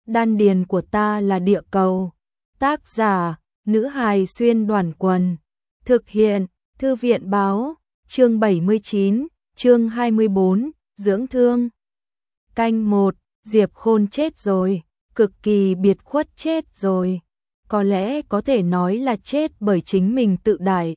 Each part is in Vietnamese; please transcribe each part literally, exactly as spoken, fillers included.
Đan điền của ta là địa cầu. Tác giả, nữ hài xuyên đoàn quần. Thực hiện, thư viện báo, chương bảy mươi chín, chương hai mươi bốn, dưỡng thương. Canh một, Diệp Khôn chết rồi, cực kỳ biệt khuất chết rồi. Có lẽ có thể nói là chết bởi chính mình tự đại.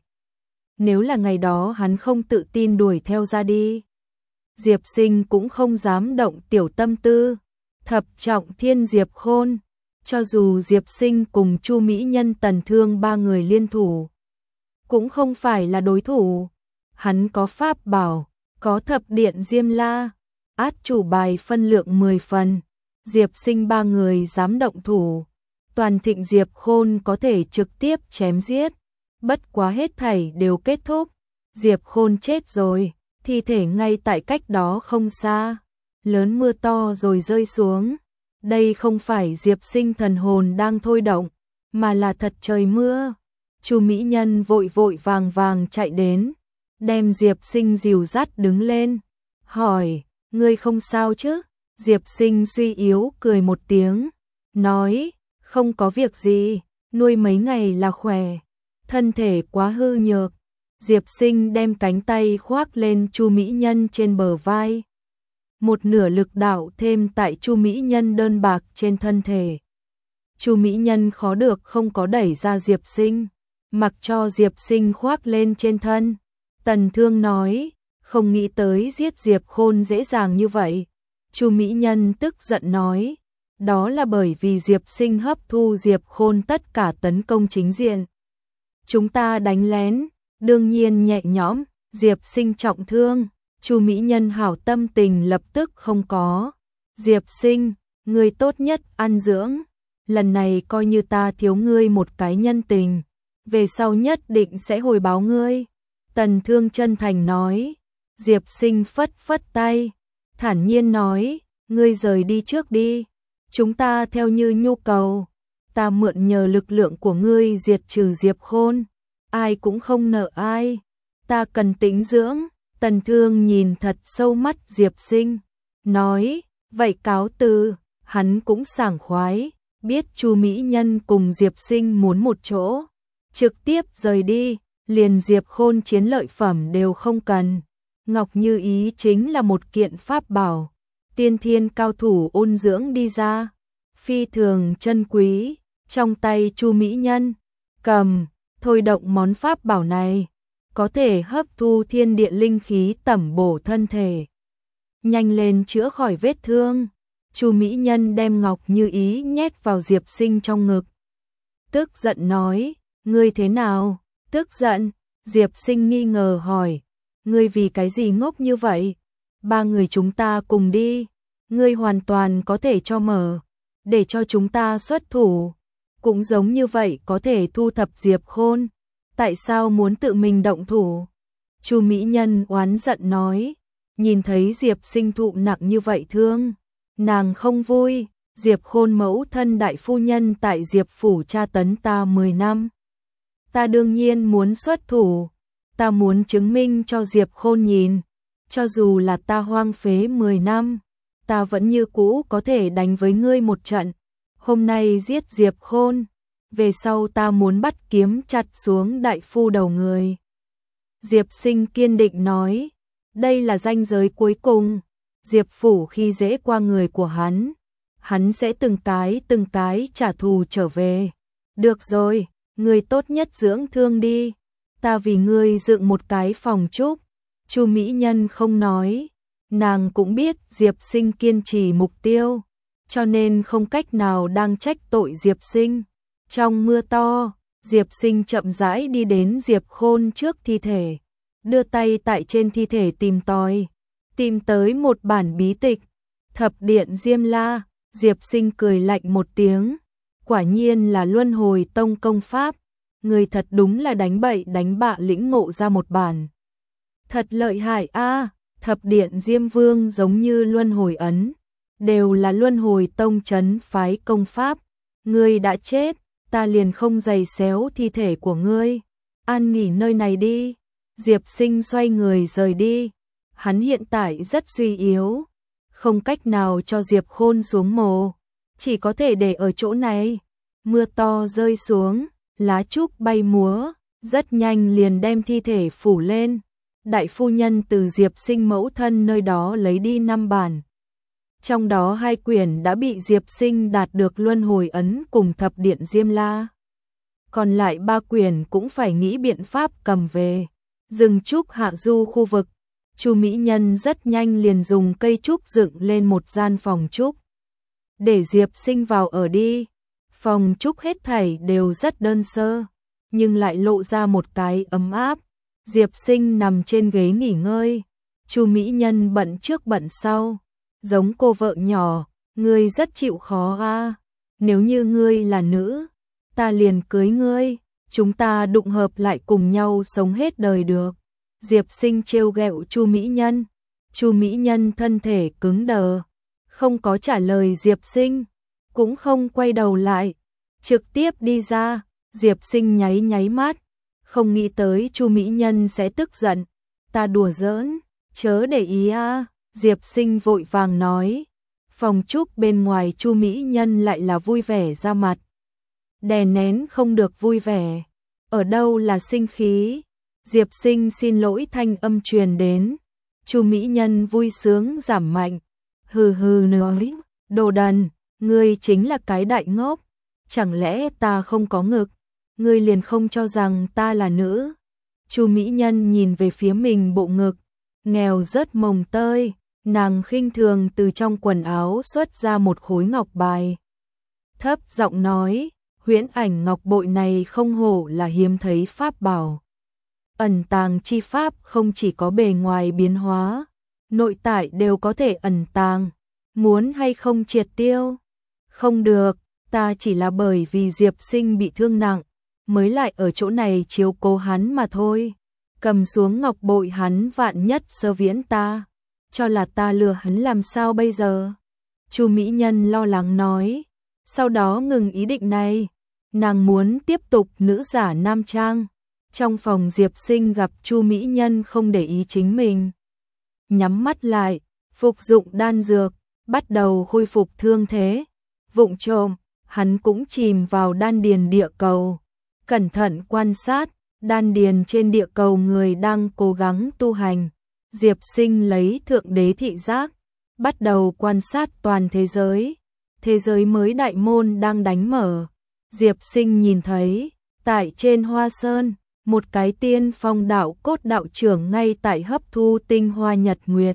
Nếu là ngày đó hắn không tự tin đuổi theo ra đi, Diệp Sinh cũng không dám động tiểu tâm tư. Thập trọng thiên Diệp Khôn, cho dù Diệp Sinh cùng Chu Mỹ Nhân Tần Thương ba người liên thủ, cũng không phải là đối thủ. Hắn có pháp bảo, có thập điện Diêm La, át chủ bài phân lượng mười phần. Diệp Sinh ba người dám động thủ, toàn thịnh Diệp Khôn có thể trực tiếp chém giết. Bất quá hết thảy đều kết thúc, Diệp Khôn chết rồi, thi thể ngay tại cách đó không xa. Lớn mưa to rồi rơi xuống. Đây không phải Diệp Sinh thần hồn đang thôi động, mà là thật trời mưa. Chu Mỹ Nhân vội vội vàng vàng chạy đến, đem Diệp Sinh dìu dắt đứng lên, hỏi, ngươi không sao chứ? Diệp Sinh suy yếu cười một tiếng, nói, không có việc gì, nuôi mấy ngày là khỏe, thân thể quá hư nhược. Diệp Sinh đem cánh tay khoác lên Chu Mỹ Nhân trên bờ vai, một nửa lực đạo thêm tại Chu Mỹ Nhân đơn bạc trên thân thể. Chu Mỹ Nhân khó được không có đẩy ra Diệp Sinh, mặc cho Diệp Sinh khoác lên trên thân. Tần Thương nói, không nghĩ tới giết Diệp Khôn dễ dàng như vậy. Chu Mỹ Nhân tức giận nói, đó là bởi vì Diệp Sinh hấp thu Diệp Khôn tất cả tấn công chính diện. Chúng ta đánh lén, đương nhiên nhẹ nhõm. Diệp Sinh trọng thương, Chu Mỹ Nhân hảo tâm tình lập tức không có. Diệp Sinh, ngươi tốt nhất ăn dưỡng, lần này coi như ta thiếu ngươi một cái nhân tình, về sau nhất định sẽ hồi báo ngươi. Tần Thương chân thành nói. Diệp Sinh phất phất tay, thản nhiên nói, ngươi rời đi trước đi, chúng ta theo như nhu cầu, ta mượn nhờ lực lượng của ngươi diệt trừ Diệp Khôn, ai cũng không nợ ai, ta cần tĩnh dưỡng. Tần Thương nhìn thật sâu mắt Diệp Sinh, nói, vậy cáo từ. Hắn cũng sảng khoái, biết Chu Mỹ Nhân cùng Diệp Sinh muốn một chỗ, trực tiếp rời đi, liền Diệp Khôn chiến lợi phẩm đều không cần. Ngọc Như Ý chính là một kiện pháp bảo, tiên thiên cao thủ ôn dưỡng đi ra, phi thường chân quý. Trong tay Chu Mỹ Nhân cầm, thôi động món pháp bảo này, có thể hấp thu thiên địa linh khí tẩm bổ thân thể, nhanh lên chữa khỏi vết thương. Chu Mỹ Nhân đem Ngọc Như Ý nhét vào Diệp Sinh trong ngực, tức giận nói, ngươi thế nào? Tức giận? Diệp Sinh nghi ngờ hỏi, ngươi vì cái gì ngốc như vậy? Ba người chúng ta cùng đi, ngươi hoàn toàn có thể cho mở, để cho chúng ta xuất thủ, cũng giống như vậy có thể thu thập Diệp Khôn. Tại sao muốn tự mình động thủ? Chu Mỹ Nhân oán giận nói, nhìn thấy Diệp Sinh thụ nặng như vậy thương, nàng không vui. Diệp Khôn mẫu thân đại phu nhân tại Diệp phủ tra tấn ta mười năm, ta đương nhiên muốn xuất thủ, ta muốn chứng minh cho Diệp Khôn nhìn, cho dù là ta hoang phế mười năm, ta vẫn như cũ có thể đánh với ngươi một trận. Hôm nay giết Diệp Khôn, về sau ta muốn bắt kiếm chặt xuống đại phu đầu người. Diệp Sinh kiên định nói, đây là ranh giới cuối cùng. Diệp phủ khi dễ qua người của hắn, hắn sẽ từng cái từng cái trả thù trở về. Được rồi, ngươi tốt nhất dưỡng thương đi, ta vì ngươi dựng một cái phòng trúc. Chu Mỹ Nhân không nói, nàng cũng biết Diệp Sinh kiên trì mục tiêu, cho nên không cách nào đang trách tội Diệp Sinh. Trong mưa to, Diệp Sinh chậm rãi đi đến Diệp Khôn trước thi thể, đưa tay tại trên thi thể tìm tòi, tìm tới một bản bí tịch, thập điện Diêm La. Diệp Sinh cười lạnh một tiếng, quả nhiên là Luân Hồi Tông công pháp, người thật đúng là đánh bậy đánh bạ lĩnh ngộ ra một bản. Thật lợi hại a. Thập điện Diêm Vương giống như Luân Hồi Ấn, đều là Luân Hồi Tông trấn phái công pháp. Ngươi đã chết, ta liền không giày xéo thi thể của ngươi, an nghỉ nơi này đi. Diệp Sinh xoay người rời đi, hắn hiện tại rất suy yếu, không cách nào cho Diệp Khôn xuống mồ. chỉ có thể để ở chỗ này. Mưa to rơi xuống, lá trúc bay múa, rất nhanh liền đem thi thể phủ lên. Đại phu nhân từ Diệp Sinh mẫu thân nơi đó lấy đi năm bản. Trong đó hai quyển đã bị Diệp Sinh đạt được luân hồi ấn cùng thập điện Diêm La. Còn lại ba quyển cũng phải nghĩ biện pháp cầm về. Rừng trúc hạ du khu vực, Chu mỹ nhân rất nhanh liền dùng cây trúc dựng lên một gian phòng trúc. Để Diệp Sinh vào ở đi. Phòng trúc hết thảy đều rất đơn sơ, nhưng lại lộ ra một cái ấm áp. Diệp Sinh nằm trên ghế nghỉ ngơi, Chu mỹ nhân bận trước bận sau, giống cô vợ nhỏ, ngươi rất chịu khó a. Nếu như ngươi là nữ, ta liền cưới ngươi, chúng ta đụng hợp lại cùng nhau sống hết đời được. Diệp Sinh trêu ghẹo Chu mỹ nhân. Chu mỹ nhân thân thể cứng đờ, không có trả lời Diệp Sinh, cũng không quay đầu lại, trực tiếp đi ra. Diệp Sinh nháy nháy mắt, không nghĩ tới Chu mỹ nhân sẽ tức giận. Ta đùa giỡn, chớ để ý a. Diệp Sinh vội vàng nói. Phòng trúc bên ngoài Chu mỹ nhân lại là vui vẻ ra mặt, đè nén không được vui vẻ. Ở đâu là sinh khí? Diệp Sinh xin lỗi thanh âm truyền đến. Chu mỹ nhân vui sướng giảm mạnh. Hừ hừ nói, đồ đần, ngươi chính là cái đại ngốc. Chẳng lẽ ta không có ngực, ngươi liền không cho rằng ta là nữ? Chu mỹ nhân nhìn về phía mình bộ ngực, nghèo rớt mồng tơi, nàng khinh thường từ trong quần áo xuất ra một khối ngọc bài. Thấp giọng nói, huyễn ảnh ngọc bội này không hổ là hiếm thấy pháp bảo. Ẩn tàng chi pháp không chỉ có bề ngoài biến hóa, nội tại đều có thể ẩn tàng. Muốn hay không triệt tiêu? Không được, ta chỉ là bởi vì Diệp Sinh bị thương nặng, mới lại ở chỗ này chiếu cố hắn mà thôi. Cầm xuống ngọc bội hắn vạn nhất sơ viễn ta, cho là ta lừa hắn làm sao bây giờ? Chu mỹ nhân lo lắng nói. Sau đó ngừng ý định này, nàng muốn tiếp tục nữ giả nam trang. Trong phòng Diệp Sinh gặp Chu mỹ nhân không để ý chính mình, nhắm mắt lại, phục dụng đan dược, bắt đầu khôi phục thương thế. Vụng trộm, hắn cũng chìm vào đan điền địa cầu, cẩn thận quan sát đan điền trên địa cầu người đang cố gắng tu hành. Diệp Sinh lấy thượng đế thị giác, bắt đầu quan sát toàn thế giới. Thế giới mới đại môn đang đánh mở. Diệp Sinh nhìn thấy, tại trên Hoa Sơn, một cái tiên phong đạo cốt đạo trưởng ngay tại hấp thu tinh hoa nhật nguyệt.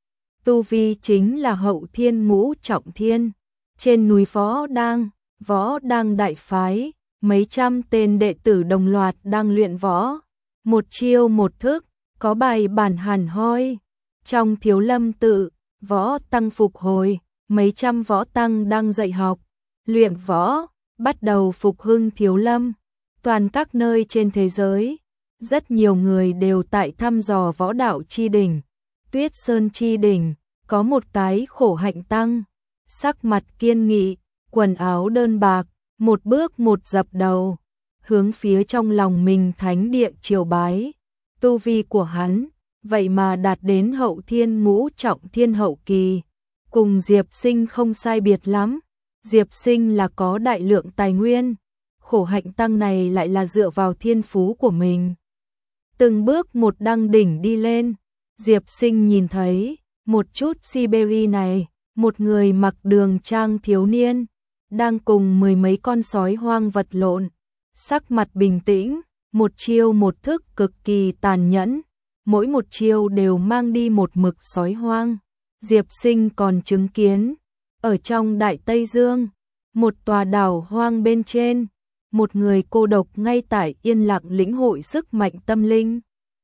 Tu vi chính là hậu thiên ngũ trọng thiên. Trên núi Võ Đang, Võ Đang đại phái, mấy trăm tên đệ tử đồng loạt đang luyện võ. Một chiêu một thức, có bài bản hẳn hoi. Trong Thiếu Lâm tự, võ tăng phục hồi, mấy trăm võ tăng đang dạy học, luyện võ, bắt đầu phục hưng Thiếu Lâm. Toàn các nơi trên thế giới, rất nhiều người đều tại thăm dò võ đạo chi đỉnh. Tuyết Sơn chi đỉnh, có một cái khổ hạnh tăng, sắc mặt kiên nghị, quần áo đơn bạc, một bước một dập đầu, hướng phía trong lòng mình thánh địa triều bái. Tu vi của hắn, vậy mà đạt đến hậu thiên ngũ trọng thiên hậu kỳ, cùng Diệp Sinh không sai biệt lắm. Diệp Sinh là có đại lượng tài nguyên, khổ hạnh tăng này lại là dựa vào thiên phú của mình, từng bước một đăng đỉnh đi lên. Diệp Sinh nhìn thấy, một chút Siberia này, một người mặc đường trang thiếu niên, đang cùng mười mấy con sói hoang vật lộn, sắc mặt bình tĩnh, một chiêu một thức cực kỳ tàn nhẫn, mỗi một chiêu đều mang đi một mực sói hoang. Diệp Sinh còn chứng kiến, ở trong Đại Tây Dương, một tòa đảo hoang bên trên, một người cô độc ngay tại yên lặng lĩnh hội sức mạnh tâm linh,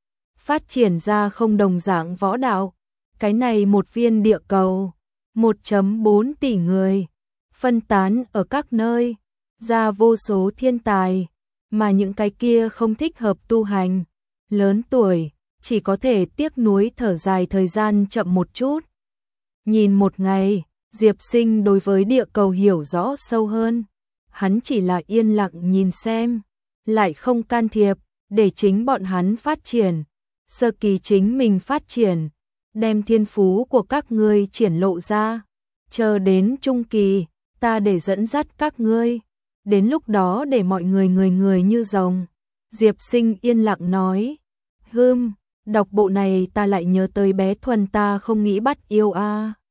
phát triển ra không đồng dạng võ đạo. Cái này một viên địa cầu, một phẩy bốn tỷ người, phân tán ở các nơi, ra vô số thiên tài, mà những cái kia không thích hợp tu hành, lớn tuổi, chỉ có thể tiếc nuối thở dài thời gian chậm một chút. Nhìn một ngày, Diệp Sinh đối với địa cầu hiểu rõ sâu hơn, hắn chỉ là yên lặng nhìn xem, lại không can thiệp, để chính bọn hắn phát triển. Sơ kỳ chính mình phát triển, đem thiên phú của các ngươi triển lộ ra, chờ đến trung kỳ, ta để dẫn dắt các ngươi, đến lúc đó để mọi người người người như rồng. Diệp Sinh yên lặng nói, hừm, đọc bộ này ta lại nhớ tới bé Thuần ta không nghĩ bắt yêu a.